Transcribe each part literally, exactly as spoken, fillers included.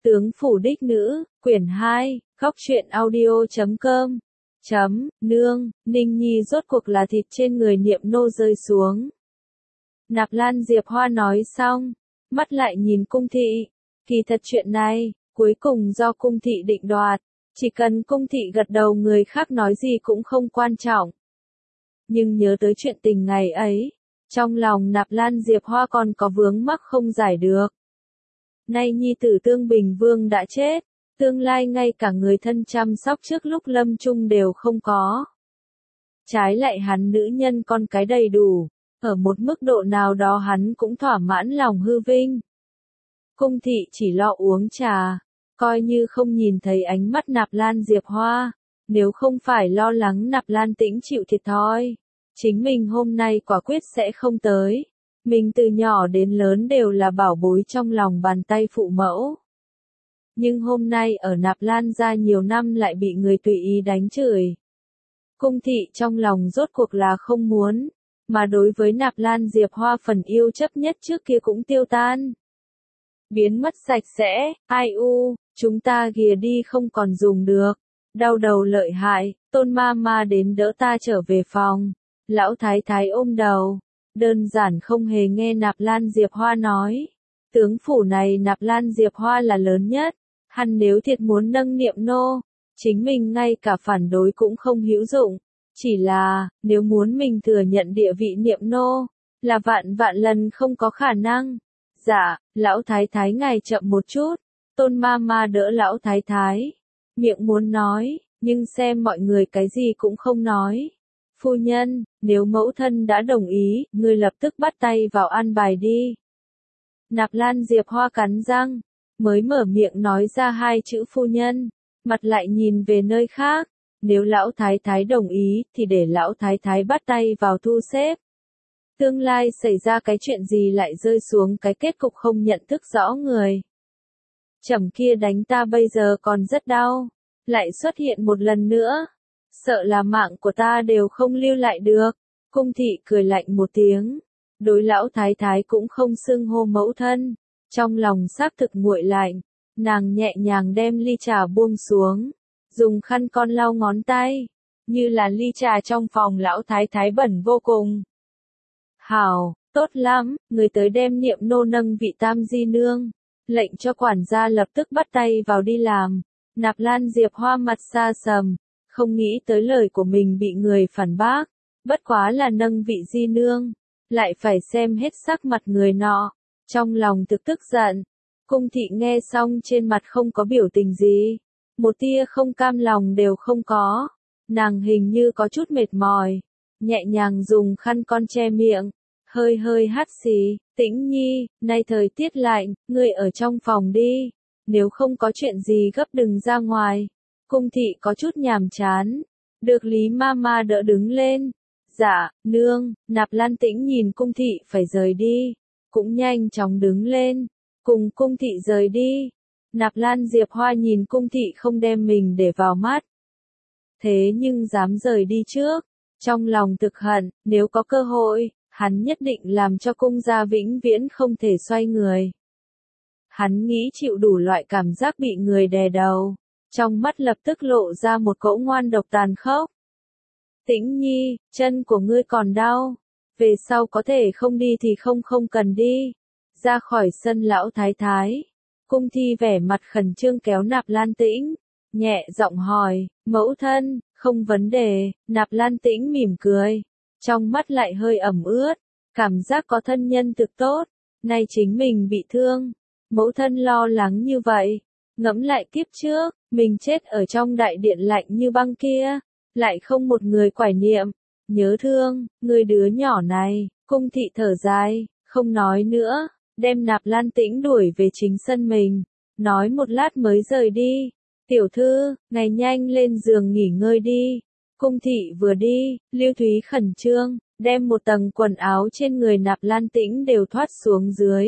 Tướng phủ đích nữ, quyển hai, góc truyện audio chấm com. Chấm, nương, Ninh Nhi rốt cuộc là thịt trên người Niệm Nô rơi xuống. Nạp Lan Diệp Hoa nói xong, mắt lại nhìn cung thị. Kỳ thật chuyện này, cuối cùng do cung thị định đoạt. Chỉ cần cung thị gật đầu người khác nói gì cũng không quan trọng. Nhưng nhớ tới chuyện tình ngày ấy, trong lòng Nạp Lan Diệp Hoa còn có vướng mắc không giải được. Nay nhi tử Tương Bình Vương đã chết, tương lai ngay cả người thân chăm sóc trước lúc lâm chung đều không có. Trái lại hắn nữ nhân con cái đầy đủ, ở một mức độ nào đó hắn cũng thỏa mãn lòng hư vinh. Cung thị chỉ lo uống trà, coi như không nhìn thấy ánh mắt Nạp Lan Diệp Hoa, nếu không phải lo lắng Nạp Lan Tĩnh chịu thiệt thòi, chính mình hôm nay quả quyết sẽ không tới. Mình từ nhỏ đến lớn đều là bảo bối trong lòng bàn tay phụ mẫu. Nhưng hôm nay ở Nạp Lan gia nhiều năm lại bị người tùy ý đánh chửi. Cung thị trong lòng rốt cuộc là không muốn, mà đối với Nạp Lan Diệp Hoa phần yêu chấp nhất trước kia cũng tiêu tan. Biến mất sạch sẽ, ai u, chúng ta ghìa đi không còn dùng được. Đau đầu lợi hại, Tôn ma ma đến đỡ ta trở về phòng. Lão thái thái ôm đầu. Đơn giản không hề nghe Nạp Lan Diệp Hoa nói. Tướng phủ này Nạp Lan Diệp Hoa là lớn nhất. Hắn nếu thiệt muốn nâng Niệm Nô, chính mình ngay cả phản đối cũng không hữu dụng. Chỉ là, nếu muốn mình thừa nhận địa vị Niệm Nô, là vạn vạn lần không có khả năng. Dạ, lão thái thái ngài chậm một chút. Tôn ma ma đỡ lão thái thái. Miệng muốn nói, nhưng xem mọi người cái gì cũng không nói. Phu nhân, nếu mẫu thân đã đồng ý, ngươi lập tức bắt tay vào an bài đi. Nạp Lan Diệp Hoa cắn răng, mới mở miệng nói ra hai chữ phu nhân, mặt lại nhìn về nơi khác. Nếu lão thái thái đồng ý, thì để lão thái thái bắt tay vào thu xếp. Tương lai xảy ra cái chuyện gì lại rơi xuống cái kết cục không nhận thức rõ người. Chẩm kia đánh ta bây giờ còn rất đau, lại xuất hiện một lần nữa. Sợ là mạng của ta đều không lưu lại được. Cung thị cười lạnh một tiếng. Đối lão thái thái cũng không xưng hô mẫu thân. Trong lòng xác thực nguội lạnh. Nàng nhẹ nhàng đem ly trà buông xuống. Dùng khăn con lau ngón tay. Như là ly trà trong phòng lão thái thái bẩn vô cùng. Hảo, tốt lắm, người tới đem Niệm Nô nâng vị tam di nương. Lệnh cho quản gia lập tức bắt tay vào đi làm. Nạp Lan Diệp Hoa mặt xa sầm. Không nghĩ tới lời của mình bị người phản bác, bất quá là nâng vị di nương, lại phải xem hết sắc mặt người nọ, trong lòng thực tức giận. Cung thị nghe xong trên mặt không có biểu tình gì, một tia không cam lòng đều không có, nàng hình như có chút mệt mỏi, nhẹ nhàng dùng khăn con che miệng, hơi hơi hắt xì. Tĩnh Nhi, nay thời tiết lạnh, ngươi ở trong phòng đi, nếu không có chuyện gì gấp đừng ra ngoài. Cung thị có chút nhàm chán, được Lý ma ma đỡ đứng lên. Dạ, nương. Nạp Lan Tĩnh nhìn cung thị phải rời đi, cũng nhanh chóng đứng lên, cùng cung thị rời đi. Nạp Lan Diệp Hoa nhìn cung thị không đem mình để vào mắt. Thế nhưng dám rời đi trước, trong lòng thực hận, nếu có cơ hội, hắn nhất định làm cho cung gia vĩnh viễn không thể xoay người. Hắn nghĩ chịu đủ loại cảm giác bị người đè đầu. Trong mắt lập tức lộ ra một cỗ ngoan độc tàn khốc. Tĩnh Nhi, chân của ngươi còn đau. Về sau có thể không đi thì không không cần đi. Ra khỏi sân lão thái thái. Cung thi vẻ mặt khẩn trương kéo Nạp Lan Tĩnh. Nhẹ giọng hỏi, mẫu thân, không vấn đề. Nạp Lan Tĩnh mỉm cười. Trong mắt lại hơi ẩm ướt. Cảm giác có thân nhân thực tốt. Nay chính mình bị thương. Mẫu thân lo lắng như vậy. Ngẫm lại kiếp trước, mình chết ở trong đại điện lạnh như băng kia, lại không một người quải niệm, nhớ thương, người đứa nhỏ này. Cung thị thở dài, không nói nữa, đem Nạp Lan Tĩnh đuổi về chính sân mình, nói một lát mới rời đi. Tiểu thư, ngày nhanh lên giường nghỉ ngơi đi. Cung thị vừa đi, Lưu Thúy khẩn trương, đem một tầng quần áo trên người Nạp Lan Tĩnh đều thoát xuống dưới.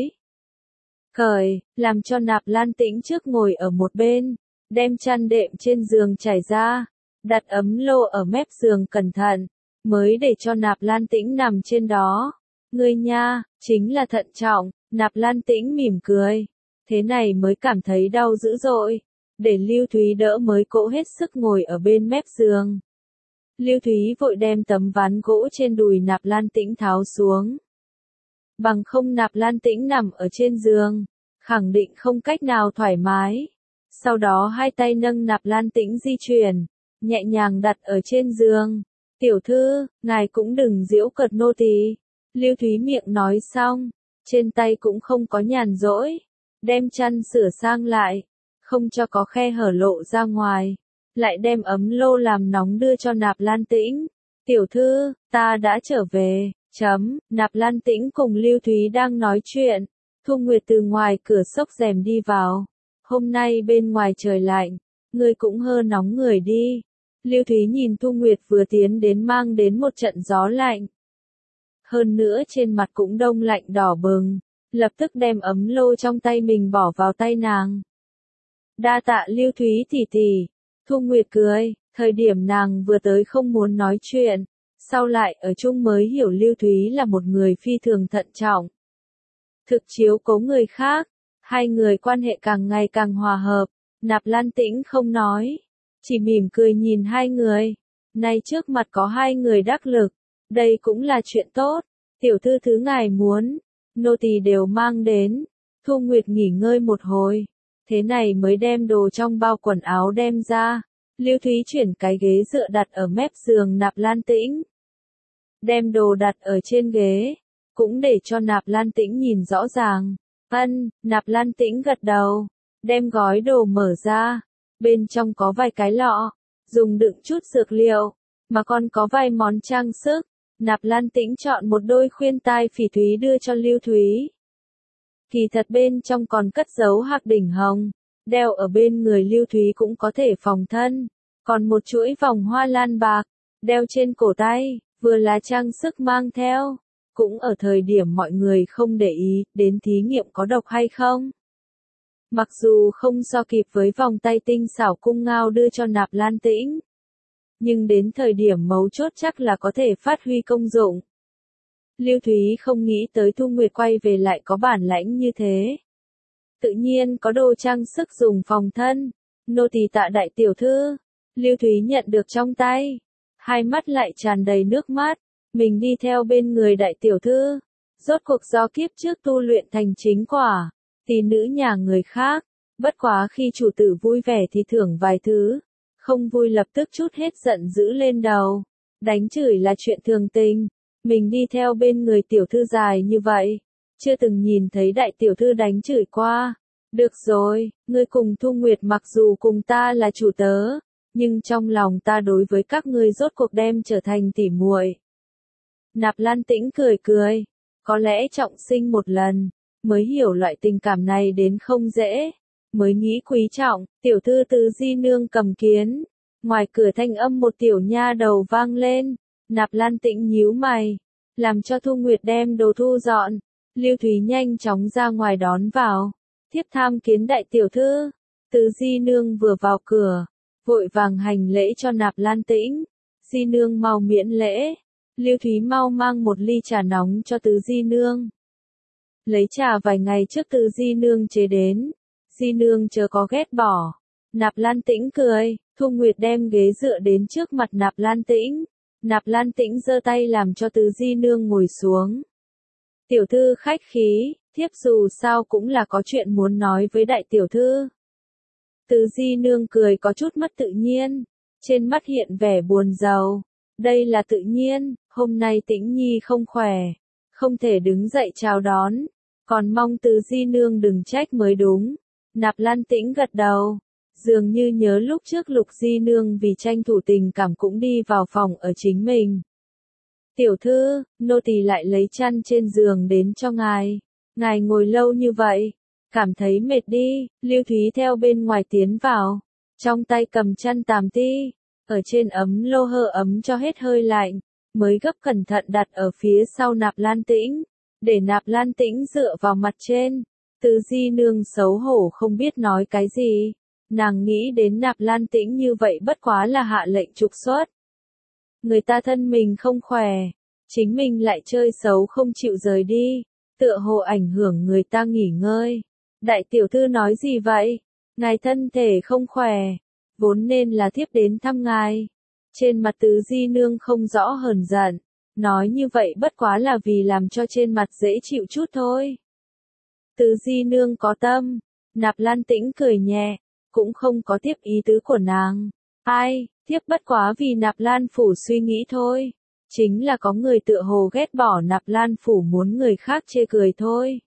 Cởi, làm cho Nạp Lan Tĩnh trước ngồi ở một bên, đem chăn đệm trên giường trải ra, đặt ấm lô ở mép giường cẩn thận, mới để cho Nạp Lan Tĩnh nằm trên đó. Ngươi nha, chính là thận trọng. Nạp Lan Tĩnh mỉm cười, thế này mới cảm thấy đau dữ dội. Để Lưu Thúy đỡ mới cỗ hết sức ngồi ở bên mép giường. Lưu Thúy vội đem tấm ván gỗ trên đùi Nạp Lan Tĩnh tháo xuống. Bằng không Nạp Lan Tĩnh nằm ở trên giường, khẳng định không cách nào thoải mái. Sau đó hai tay nâng Nạp Lan Tĩnh di chuyển, nhẹ nhàng đặt ở trên giường. Tiểu thư, ngài cũng đừng giễu cợt nô tỳ. Lưu Thúy miệng nói xong, trên tay cũng không có nhàn rỗi, đem chăn sửa sang lại, không cho có khe hở lộ ra ngoài, lại đem ấm lô làm nóng đưa cho Nạp Lan Tĩnh. Tiểu thư, ta đã trở về, chấm, Nạp Lan Tĩnh cùng Lưu Thúy đang nói chuyện, Thu Nguyệt từ ngoài cửa xốc rèm đi vào. Hôm nay bên ngoài trời lạnh, ngươi cũng hơ nóng người đi. Lưu Thúy nhìn Thu Nguyệt vừa tiến đến mang đến một trận gió lạnh. Hơn nữa trên mặt cũng đông lạnh đỏ bừng, lập tức đem ấm lô trong tay mình bỏ vào tay nàng. Đa tạ Lưu Thúy tỷ tỷ. Thu Nguyệt cười, thời điểm nàng vừa tới không muốn nói chuyện, sau lại ở chung mới hiểu Lưu Thúy là một người phi thường thận trọng. Thực chiếu cố người khác, hai người quan hệ càng ngày càng hòa hợp. Nạp Lan Tĩnh không nói, chỉ mỉm cười nhìn hai người. Nay trước mặt có hai người đắc lực, đây cũng là chuyện tốt. Tiểu thư thứ ngài muốn, nô tỳ đều mang đến. Thu Nguyệt nghỉ ngơi một hồi, thế này mới đem đồ trong bao quần áo đem ra. Lưu Thúy chuyển cái ghế dựa đặt ở mép giường Nạp Lan Tĩnh, đem đồ đặt ở trên ghế, cũng để cho Nạp Lan Tĩnh nhìn rõ ràng. Ân, Nạp Lan Tĩnh gật đầu, đem gói đồ mở ra, bên trong có vài cái lọ, dùng đựng chút dược liệu, mà còn có vài món trang sức. Nạp Lan Tĩnh chọn một đôi khuyên tai phỉ thúy đưa cho Lưu Thúy. Kỳ thật bên trong còn cất giấu hạc đỉnh hồng, đeo ở bên người Lưu Thúy cũng có thể phòng thân, còn một chuỗi vòng hoa lan bạc, đeo trên cổ tay, vừa là trang sức mang theo, cũng ở thời điểm mọi người không để ý đến thí nghiệm có độc hay không. Mặc dù không so kịp với vòng tay tinh xảo cung ngao đưa cho Nạp Lan Tĩnh, nhưng đến thời điểm mấu chốt chắc là có thể phát huy công dụng. Lưu Thúy không nghĩ tới Thu Nguyệt quay về lại có bản lãnh như thế. Tự nhiên có đồ trang sức dùng phòng thân, nô tỳ tạ đại tiểu thư. Lưu Thúy nhận được trong tay, hai mắt lại tràn đầy nước mắt, mình đi theo bên người đại tiểu thư, rốt cuộc do kiếp trước tu luyện thành chính quả, tỷ nữ nhà người khác, bất quá khi chủ tử vui vẻ thì thưởng vài thứ, không vui lập tức chút hết giận dữ lên đầu, đánh chửi là chuyện thường tình, mình đi theo bên người tiểu thư dài như vậy, chưa từng nhìn thấy đại tiểu thư đánh chửi qua. Được rồi, ngươi cùng Thu Nguyệt mặc dù cùng ta là chủ tớ, nhưng trong lòng ta đối với các ngươi rốt cuộc đem trở thành tỉ muội. Nạp Lan Tĩnh cười cười, có lẽ trọng sinh một lần, mới hiểu loại tình cảm này đến không dễ, mới nghĩ quý trọng. Tiểu thư Tứ Di nương cầm kiến, ngoài cửa thanh âm một tiểu nha đầu vang lên. Nạp Lan Tĩnh nhíu mày, làm cho Thu Nguyệt đem đồ thu dọn. Lưu Thúy nhanh chóng ra ngoài đón vào, thiếp tham kiến đại tiểu thư. Tứ Di nương vừa vào cửa, vội vàng hành lễ cho Nạp Lan Tĩnh. Di nương mau miễn lễ. Lưu Thúy mau mang một ly trà nóng cho Tứ Di nương. Lấy trà vài ngày trước Tứ Di nương chế đến, Di nương chớ có ghét bỏ. Nạp Lan Tĩnh cười, Thu Nguyệt đem ghế dựa đến trước mặt Nạp Lan Tĩnh. Nạp Lan Tĩnh giơ tay làm cho Tứ Di nương ngồi xuống. Tiểu thư khách khí, thiếp dù sao cũng là có chuyện muốn nói với đại tiểu thư. Tứ Di nương cười có chút mất tự nhiên, trên mắt hiện vẻ buồn rầu. Đây là tự nhiên, hôm nay Tĩnh Nhi không khỏe, không thể đứng dậy chào đón, còn mong Tứ Di nương đừng trách mới đúng. Nạp Lan Tĩnh gật đầu, dường như nhớ lúc trước Lục Di nương vì tranh thủ tình cảm cũng đi vào phòng ở chính mình. Tiểu thư, nô tỳ lại lấy chăn trên giường đến cho ngài. Ngài ngồi lâu như vậy, cảm thấy mệt đi. Lưu Thúy theo bên ngoài tiến vào, trong tay cầm chăn tàm ti, ở trên ấm lô hơ ấm cho hết hơi lạnh, mới gấp cẩn thận đặt ở phía sau Nạp Lan Tĩnh, để Nạp Lan Tĩnh dựa vào mặt trên. Tứ Di nương xấu hổ không biết nói cái gì, nàng nghĩ đến Nạp Lan Tĩnh như vậy bất quá là hạ lệnh trục xuất. Người ta thân mình không khỏe, chính mình lại chơi xấu không chịu rời đi, tựa hồ ảnh hưởng người ta nghỉ ngơi. Đại tiểu thư nói gì vậy? Ngài thân thể không khỏe, vốn nên là thiếp đến thăm ngài. Trên mặt Tứ Di Nương không rõ hờn giận, nói như vậy bất quá là vì làm cho trên mặt dễ chịu chút thôi. Tứ Di Nương có tâm, Nạp Lan Tĩnh cười nhẹ, cũng không có tiếp ý tứ của nàng. Ai, thiếp bất quá vì Nạp Lan Phủ suy nghĩ thôi. Chính là có người tựa hồ ghét bỏ Nạp Lan Phủ muốn người khác chê cười thôi.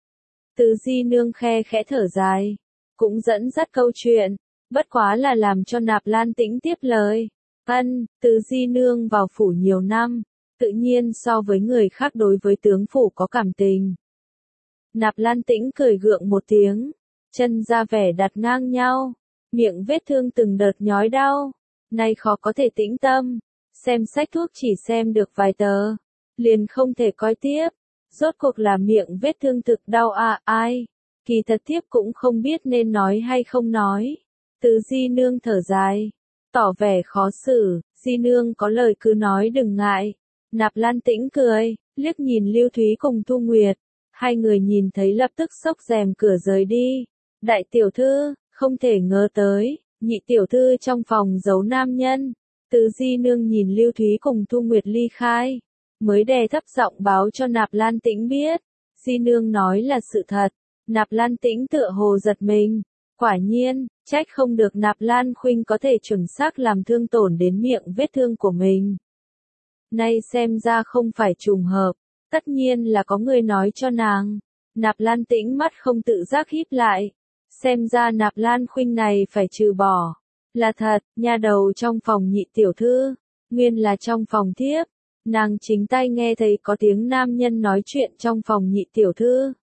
Tứ Di Nương khe khẽ thở dài, cũng dẫn dắt câu chuyện, bất quá là làm cho Nạp Lan Tĩnh tiếp lời. Ân, Tứ Di Nương vào phủ nhiều năm, tự nhiên so với người khác đối với tướng phủ có cảm tình. Nạp Lan Tĩnh cười gượng một tiếng, chân ra vẻ đặt ngang nhau, miệng vết thương từng đợt nhói đau, nay khó có thể tĩnh tâm, xem sách thuốc chỉ xem được vài tờ, liền không thể coi tiếp, rốt cuộc là miệng vết thương thực đau à ai, kỳ thật tiếp cũng không biết nên nói hay không nói. Tứ Di Nương thở dài, tỏ vẻ khó xử, Di Nương có lời cứ nói đừng ngại. Nạp Lan Tĩnh cười, liếc nhìn Lưu Thúy cùng Thu Nguyệt, hai người nhìn thấy lập tức xốc rèm cửa rời đi. Đại tiểu thư, không thể ngờ tới, nhị tiểu thư trong phòng giấu nam nhân. Tứ Di Nương nhìn Lưu Thúy cùng Thu Nguyệt ly khai, mới đè thấp giọng báo cho Nạp Lan Tĩnh biết. Di Nương nói là sự thật. Nạp Lan Tĩnh tựa hồ giật mình, quả nhiên, trách không được Nạp Lan Khuynh có thể chuẩn xác làm thương tổn đến miệng vết thương của mình. Nay xem ra không phải trùng hợp, tất nhiên là có người nói cho nàng. Nạp Lan Tĩnh mắt không tự giác híp lại, xem ra Nạp Lan Khuynh này phải trừ bỏ. Là thật, nha đầu trong phòng nhị tiểu thư, nguyên là trong phòng thiếp, nàng chính tay nghe thấy có tiếng nam nhân nói chuyện trong phòng nhị tiểu thư.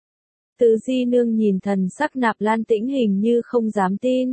Tứ Di Nương nhìn thần sắc Nạp Lan Tĩnh hình như không dám tin,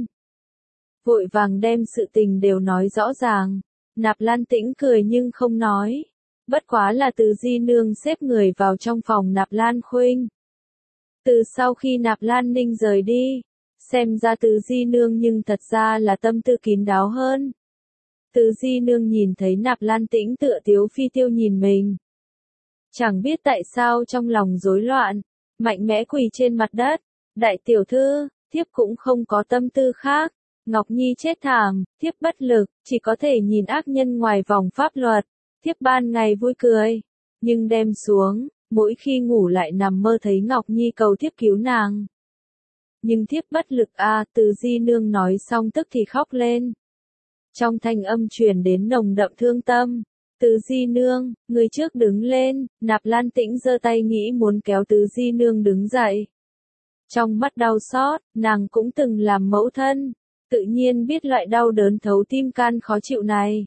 vội vàng đem sự tình đều nói rõ ràng. Nạp Lan Tĩnh cười nhưng không nói, bất quá là Tứ Di Nương xếp người vào trong phòng Nạp Lan Khuynh. Từ sau khi Nạp Lan Ninh rời đi, xem ra Tứ Di Nương nhưng thật ra là tâm tư kín đáo hơn. Tứ Di Nương nhìn thấy Nạp Lan Tĩnh tựa tiếu phi tiêu nhìn mình, chẳng biết tại sao trong lòng rối loạn, mạnh mẽ quỳ trên mặt đất. Đại tiểu thư, thiếp cũng không có tâm tư khác. Ngọc Nhi chết thảm, thiếp bất lực, chỉ có thể nhìn ác nhân ngoài vòng pháp luật. Thiếp ban ngày vui cười, nhưng đêm xuống, mỗi khi ngủ lại nằm mơ thấy Ngọc Nhi cầu thiếp cứu nàng. Nhưng thiếp bất lực a, à, Tứ Di Nương nói xong tức thì khóc lên. Trong thanh âm truyền đến nồng đậm thương tâm. Tứ Di Nương, người trước đứng lên. Nạp Lan Tĩnh giơ tay nghĩ muốn kéo Tứ Di Nương đứng dậy. Trong mắt đau xót, nàng cũng từng làm mẫu thân, tự nhiên biết loại đau đớn thấu tim can khó chịu này.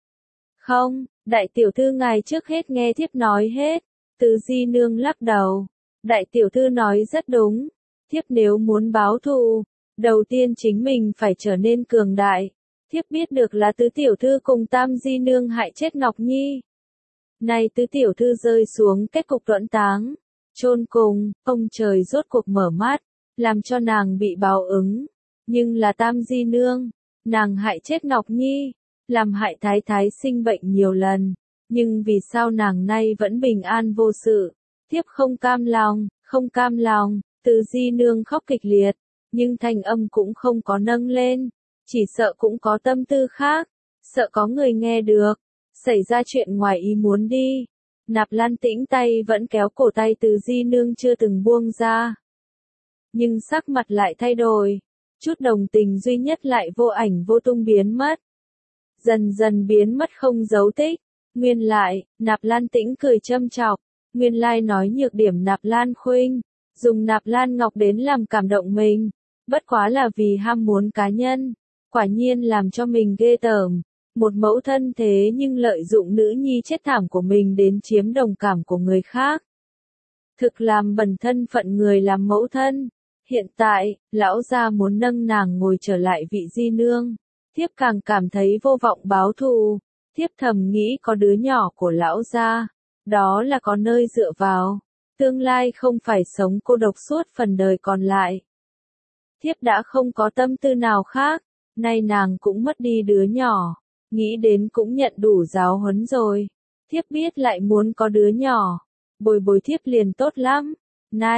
Không, đại tiểu thư ngài trước hết nghe thiếp nói hết. Tứ Di Nương lắc đầu. Đại tiểu thư nói rất đúng. Thiếp nếu muốn báo thù, đầu tiên chính mình phải trở nên cường đại. Thiếp biết được là Tứ tiểu thư cùng Tam Di Nương hại chết Ngọc Nhi. Nay Tứ tiểu thư rơi xuống kết cục tuẫn táng, chôn cùng, ông trời rốt cuộc mở mắt, làm cho nàng bị báo ứng. Nhưng là Tam Di Nương, nàng hại chết Ngọc Nhi, làm hại thái thái sinh bệnh nhiều lần, nhưng vì sao nàng nay vẫn bình an vô sự? Thiếp không cam lòng, không cam lòng. Tứ Di Nương khóc kịch liệt, nhưng thanh âm cũng không có nâng lên, chỉ sợ cũng có tâm tư khác, sợ có người nghe được, xảy ra chuyện ngoài ý muốn đi. Nạp Lan Tĩnh tay vẫn kéo cổ tay Tứ Di Nương chưa từng buông ra, nhưng sắc mặt lại thay đổi, chút đồng tình duy nhất lại vô ảnh vô tung biến mất, dần dần biến mất không dấu tích. Nguyên lại, Nạp Lan Tĩnh cười châm chọc, nguyên lai nói nhược điểm Nạp Lan Khuynh, dùng Nạp Lan Ngọc đến làm cảm động mình, bất quá là vì ham muốn cá nhân, quả nhiên làm cho mình ghê tởm. Một mẫu thân thế nhưng lợi dụng nữ nhi chết thảm của mình đến chiếm đồng cảm của người khác. Thực làm bẩn thân phận người làm mẫu thân. Hiện tại, lão gia muốn nâng nàng ngồi trở lại vị Di Nương. Thiếp càng cảm thấy vô vọng báo thù. Thiếp thầm nghĩ có đứa nhỏ của lão gia, đó là có nơi dựa vào. Tương lai không phải sống cô độc suốt phần đời còn lại. Thiếp đã không có tâm tư nào khác, nay nàng cũng mất đi đứa nhỏ, nghĩ đến cũng nhận đủ giáo huấn rồi. Thiếp biết lại muốn có đứa nhỏ, bồi bồi thiếp liền tốt lắm. Nay, thiếp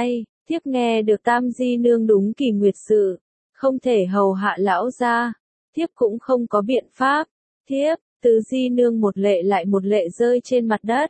thiếp nghe được Tam Di Nương đúng kỳ nguyệt sự, không thể hầu hạ lão gia, thiếp cũng không có biện pháp, thiếp, Tứ Di Nương một lệ lại một lệ rơi trên mặt đất.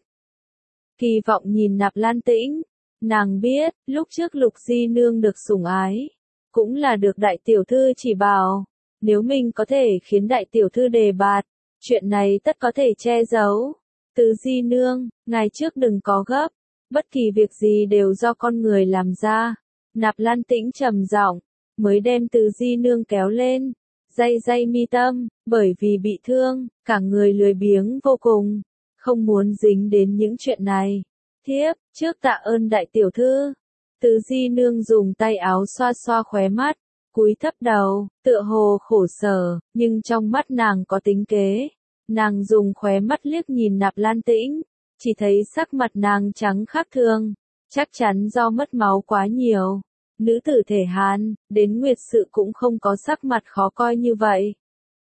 Kỳ vọng nhìn Nạp Lan Tĩnh, nàng biết, lúc trước Lục Di Nương được sủng ái, cũng là được đại tiểu thư chỉ bảo, nếu mình có thể khiến đại tiểu thư đề bạt, chuyện này tất có thể che giấu. Tứ Di Nương, ngài trước đừng có gấp, bất kỳ việc gì đều do con người làm ra. Nạp Lan Tĩnh trầm giọng, mới đem Tứ Di Nương kéo lên, day day mi tâm, bởi vì bị thương, cả người lười biếng vô cùng, không muốn dính đến những chuyện này. Thiếp, trước tạ ơn đại tiểu thư. Tứ Di Nương dùng tay áo xoa xoa khóe mắt, cúi thấp đầu, tựa hồ khổ sở, nhưng trong mắt nàng có tính kế. Nàng dùng khóe mắt liếc nhìn Nạp Lan Tĩnh, chỉ thấy sắc mặt nàng trắng khác thường, chắc chắn do mất máu quá nhiều. Nữ tử thể Hán, đến nguyệt sự cũng không có sắc mặt khó coi như vậy.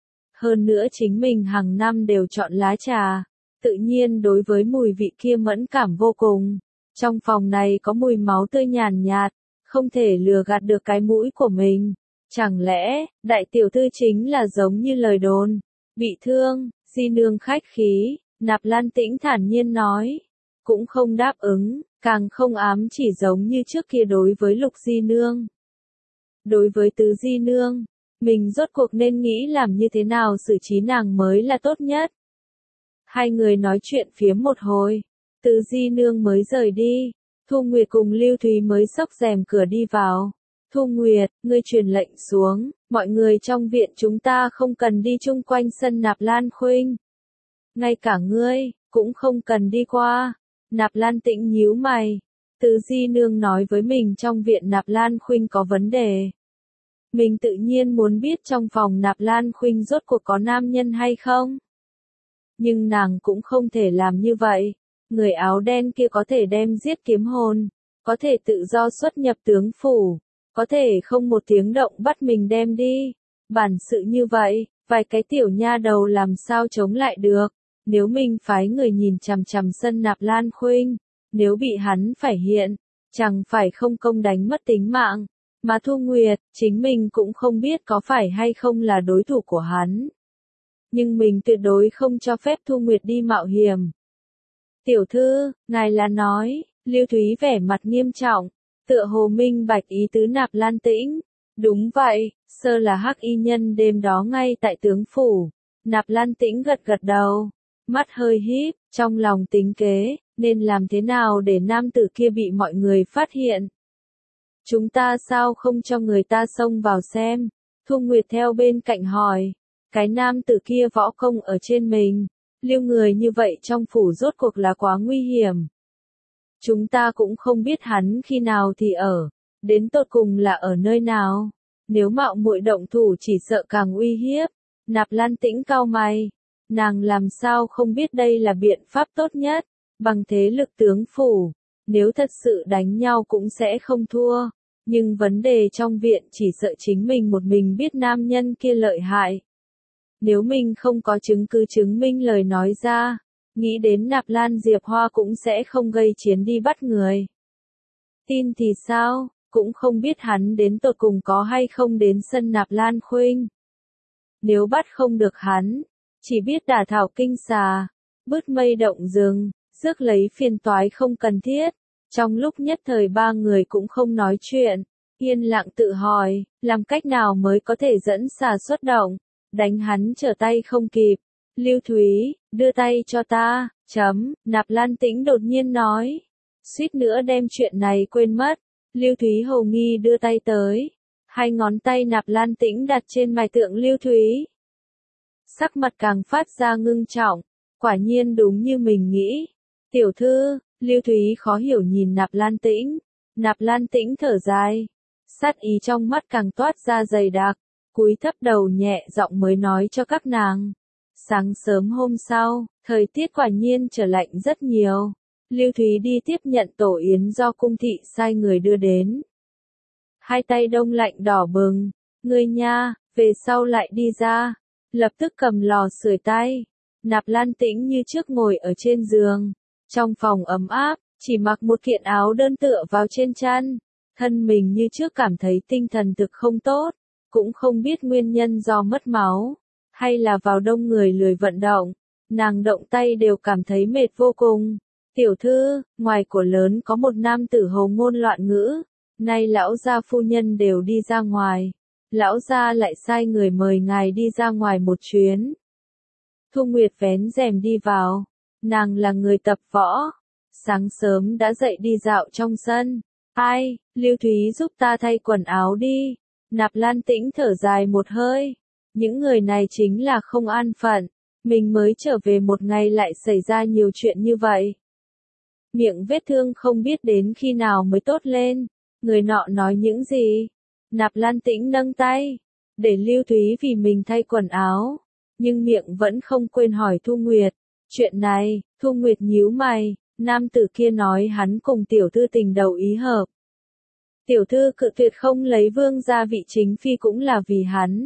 Hơn nữa chính mình hàng năm đều chọn lá trà, tự nhiên đối với mùi vị kia mẫn cảm vô cùng. Trong phòng này có mùi máu tươi nhàn nhạt, không thể lừa gạt được cái mũi của mình. Chẳng lẽ, đại tiểu thư chính là giống như lời đồn, bị thương, Di Nương khách khí, Nạp Lan Tĩnh thản nhiên nói, cũng không đáp ứng, càng không ám chỉ giống như trước kia đối với Lục Di Nương. Đối với Tứ Di Nương, mình rốt cuộc nên nghĩ làm như thế nào xử trí nàng mới là tốt nhất. Hai người nói chuyện phiếm một hồi, Tứ Di Nương mới rời đi, Thu Nguyệt cùng Lưu Thúy mới xốc rèm cửa đi vào. Thu Nguyệt, ngươi truyền lệnh xuống, mọi người trong viện chúng ta không cần đi chung quanh sân Nạp Lan Khuynh. Ngay cả ngươi, cũng không cần đi qua. Nạp Lan Tĩnh nhíu mày. Tứ Di Nương nói với mình trong viện Nạp Lan Khuynh có vấn đề. Mình tự nhiên muốn biết trong phòng Nạp Lan Khuynh rốt cuộc có nam nhân hay không. Nhưng nàng cũng không thể làm như vậy. Người áo đen kia có thể đem giết kiếm hồn, có thể tự do xuất nhập tướng phủ, có thể không một tiếng động bắt mình đem đi. Bản sự như vậy, vài cái tiểu nha đầu làm sao chống lại được. Nếu mình phái người nhìn chằm chằm sân Nạp Lan Khuynh, nếu bị hắn phải hiện, chẳng phải không công đánh mất tính mạng. Mà Thu Nguyệt, chính mình cũng không biết có phải hay không là đối thủ của hắn. Nhưng mình tuyệt đối không cho phép Thu Nguyệt đi mạo hiểm. Tiểu thư, ngài là nói, Lưu Thúy vẻ mặt nghiêm trọng, tựa hồ minh bạch ý tứ Nạp Lan Tĩnh. Đúng vậy, sơ là hắc y nhân đêm đó ngay tại tướng phủ. Nạp Lan Tĩnh gật gật đầu, mắt hơi híp, trong lòng tính kế, nên làm thế nào để nam tử kia bị mọi người phát hiện. Chúng ta sao không cho người ta xông vào xem? Thu Nguyệt theo bên cạnh hỏi, cái nam tử kia võ công ở trên mình, lưu người như vậy trong phủ rốt cuộc là quá nguy hiểm. Chúng ta cũng không biết hắn khi nào thì ở, đến tột cùng là ở nơi nào. Nếu mạo muội động thủ chỉ sợ càng uy hiếp. Nạp Lan Tĩnh cau mày, nàng làm sao không biết đây là biện pháp tốt nhất, bằng thế lực tướng phủ, nếu thật sự đánh nhau cũng sẽ không thua. Nhưng vấn đề trong viện chỉ sợ chính mình một mình biết nam nhân kia lợi hại. Nếu mình không có chứng cứ chứng minh lời nói ra, nghĩ đến Nạp Lan Diệp Hoa cũng sẽ không gây chiến đi bắt người. Tin thì sao, cũng không biết hắn đến tột cùng có hay không đến sân Nạp Lan Khuynh. Nếu bắt không được hắn, chỉ biết đả thảo kinh xà, bứt mây động rừng, rước lấy phiền toái không cần thiết. Trong lúc nhất thời ba người cũng không nói chuyện, yên lặng tự hỏi, làm cách nào mới có thể dẫn xà xuất động, đánh hắn trở tay không kịp. Lưu Thúy, đưa tay cho ta, chấm, Nạp Lan Tĩnh đột nhiên nói, suýt nữa đem chuyện này quên mất. Lưu Thúy hầu nghi đưa tay tới, hai ngón tay Nạp Lan Tĩnh đặt trên mài tượng Lưu Thúy. Sắc mặt càng phát ra ngưng trọng, quả nhiên đúng như mình nghĩ. Tiểu thư, Lưu Thúy khó hiểu nhìn Nạp Lan Tĩnh, Nạp Lan Tĩnh thở dài, sát ý trong mắt càng toát ra dày đặc, cúi thấp đầu nhẹ giọng mới nói cho các nàng. Sáng sớm hôm sau, thời tiết quả nhiên trở lạnh rất nhiều. Lưu Thúy đi tiếp nhận tổ yến do cung thị sai người đưa đến. Hai tay đông lạnh đỏ bừng, ngươi nha, về sau lại đi ra, lập tức cầm lò sưởi tay. Nạp Lan Tĩnh như trước ngồi ở trên giường, trong phòng ấm áp, chỉ mặc một kiện áo đơn tựa vào trên chăn, thân mình như trước cảm thấy tinh thần thực không tốt, cũng không biết nguyên nhân do mất máu, hay là vào đông người lười vận động, nàng động tay đều cảm thấy mệt vô cùng. Tiểu thư, ngoài của lớn có một nam tử hồ ngôn loạn ngữ, nay lão gia phu nhân đều đi ra ngoài, lão gia lại sai người mời ngài đi ra ngoài một chuyến. Thu Nguyệt vén rèm đi vào, nàng là người tập võ, sáng sớm đã dậy đi dạo trong sân. Ai, Lưu Thúy giúp ta thay quần áo đi. Nạp Lan Tĩnh thở dài một hơi, những người này chính là không an phận, mình mới trở về một ngày lại xảy ra nhiều chuyện như vậy. Miệng vết thương không biết đến khi nào mới tốt lên, người nọ nói những gì? Nạp Lan Tĩnh nâng tay, để Lưu Thúy vì mình thay quần áo, nhưng miệng vẫn không quên hỏi Thu Nguyệt. Chuyện này, Thu Nguyệt nhíu mày, nam tử kia nói hắn cùng tiểu thư tình đầu ý hợp. Tiểu thư cự tuyệt không lấy vương gia vị chính phi cũng là vì hắn.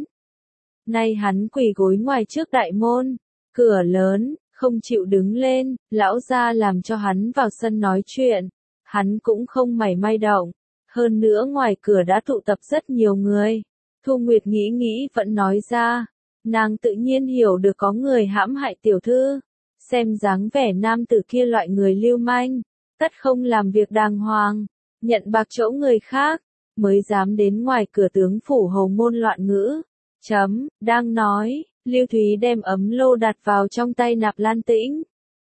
Nay hắn quỳ gối ngoài trước đại môn, cửa lớn, không chịu đứng lên, lão gia làm cho hắn vào sân nói chuyện, hắn cũng không mảy may động, hơn nữa ngoài cửa đã tụ tập rất nhiều người. Thu Nguyệt nghĩ nghĩ vẫn nói ra, nàng tự nhiên hiểu được có người hãm hại tiểu thư, xem dáng vẻ nam tử kia loại người lưu manh, tất không làm việc đàng hoàng, nhận bạc chỗ người khác, mới dám đến ngoài cửa tướng phủ hồ ngôn loạn ngữ. Chấm, đang nói, Lưu Thúy đem ấm lô đặt vào trong tay Nạp Lan Tĩnh.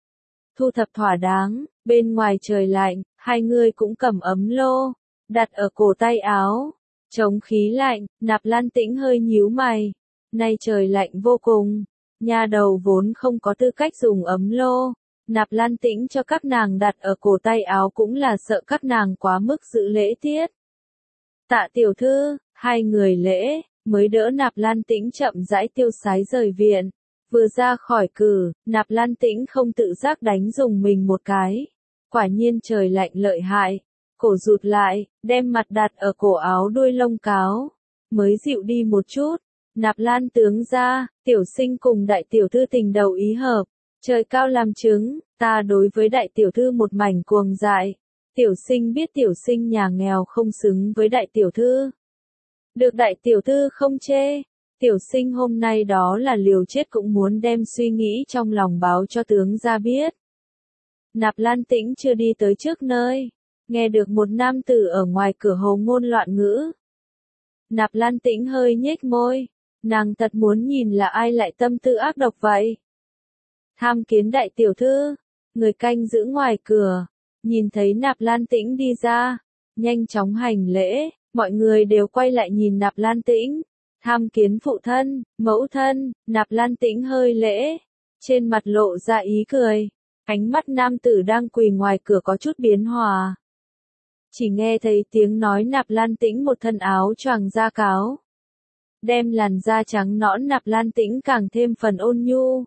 Thu thập thỏa đáng, bên ngoài trời lạnh, hai người cũng cầm ấm lô, đặt ở cổ tay áo, chống khí lạnh. Nạp Lan Tĩnh hơi nhíu mày, nay trời lạnh vô cùng, nha đầu vốn không có tư cách dùng ấm lô, Nạp Lan Tĩnh cho các nàng đặt ở cổ tay áo cũng là sợ các nàng quá mức giữ lễ tiết. Tạ tiểu thư, hai người lễ, mới đỡ Nạp Lan Tĩnh chậm rãi tiêu sái rời viện. Vừa ra khỏi cửa, Nạp Lan Tĩnh không tự giác đánh dùng mình một cái. Quả nhiên trời lạnh lợi hại, cổ rụt lại, đem mặt đặt ở cổ áo đuôi lông cáo, mới dịu đi một chút. Nạp Lan tướng ra, tiểu sinh cùng đại tiểu thư tình đầu ý hợp, trời cao làm chứng, ta đối với đại tiểu thư một mảnh cuồng dại. Tiểu sinh biết tiểu sinh nhà nghèo không xứng với đại tiểu thư. Được đại tiểu thư không chê, tiểu sinh hôm nay đó là liều chết cũng muốn đem suy nghĩ trong lòng báo cho tướng gia biết. Nạp Lan Tĩnh chưa đi tới trước nơi, nghe được một nam tử ở ngoài cửa hồ ngôn loạn ngữ. Nạp Lan Tĩnh hơi nhếch môi, nàng thật muốn nhìn là ai lại tâm tư ác độc vậy. Tham kiến đại tiểu thư, người canh giữ ngoài cửa, nhìn thấy Nạp Lan Tĩnh đi ra, nhanh chóng hành lễ, mọi người đều quay lại nhìn Nạp Lan Tĩnh. Tham kiến phụ thân, mẫu thân. Nạp Lan Tĩnh hơi lễ, trên mặt lộ ra ý cười, ánh mắt nam tử đang quỳ ngoài cửa có chút biến hòa. Chỉ nghe thấy tiếng nói Nạp Lan Tĩnh một thân áo choàng da cáo, đem làn da trắng nõn Nạp Lan Tĩnh càng thêm phần ôn nhu.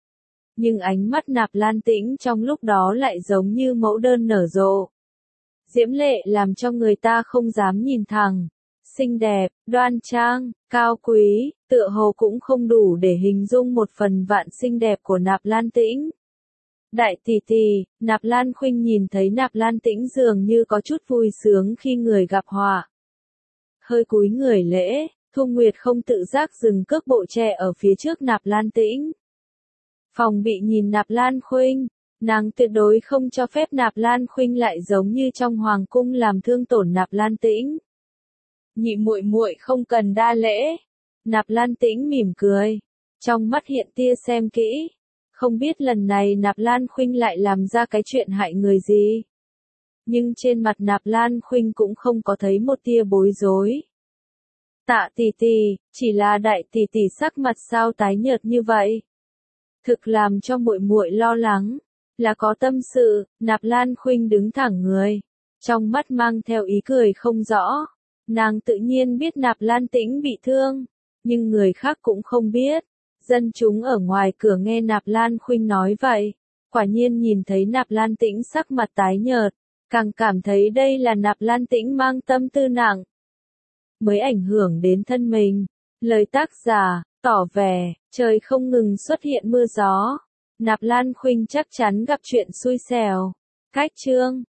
Nhưng ánh mắt Nạp Lan Tĩnh trong lúc đó lại giống như mẫu đơn nở rộ, diễm lệ làm cho người ta không dám nhìn thẳng. Xinh đẹp, đoan trang, cao quý, tựa hồ cũng không đủ để hình dung một phần vạn xinh đẹp của Nạp Lan Tĩnh. Đại tỷ tỷ, Nạp Lan Khuynh nhìn thấy Nạp Lan Tĩnh dường như có chút vui sướng khi người gặp họa. Hơi cúi người lễ, Thu Nguyệt không tự giác dừng cước bộ tre ở phía trước Nạp Lan Tĩnh. Phòng bị nhìn Nạp Lan Khuynh, nàng tuyệt đối không cho phép Nạp Lan Khuynh lại giống như trong hoàng cung làm thương tổn Nạp Lan Tĩnh. Nhị muội muội không cần đa lễ. Nạp Lan Tĩnh mỉm cười, trong mắt hiện tia xem kỹ, không biết lần này Nạp Lan Khuynh lại làm ra cái chuyện hại người gì. Nhưng trên mặt Nạp Lan Khuynh cũng không có thấy một tia bối rối. Tạ tỷ tỷ, chỉ là đại tỷ tỷ sắc mặt sao tái nhợt như vậy? Thực làm cho muội muội lo lắng, là có tâm sự. Nạp Lan Khuynh đứng thẳng người, trong mắt mang theo ý cười không rõ. Nàng tự nhiên biết Nạp Lan Tĩnh bị thương, nhưng người khác cũng không biết. Dân chúng ở ngoài cửa nghe Nạp Lan Khuynh nói vậy, quả nhiên nhìn thấy Nạp Lan Tĩnh sắc mặt tái nhợt, càng cảm thấy đây là Nạp Lan Tĩnh mang tâm tư nặng, mới ảnh hưởng đến thân mình. Lời tác giả, tỏ vẻ, trời không ngừng xuất hiện mưa gió. Nạp Lan Khuynh chắc chắn gặp chuyện xui xẻo. Cách chương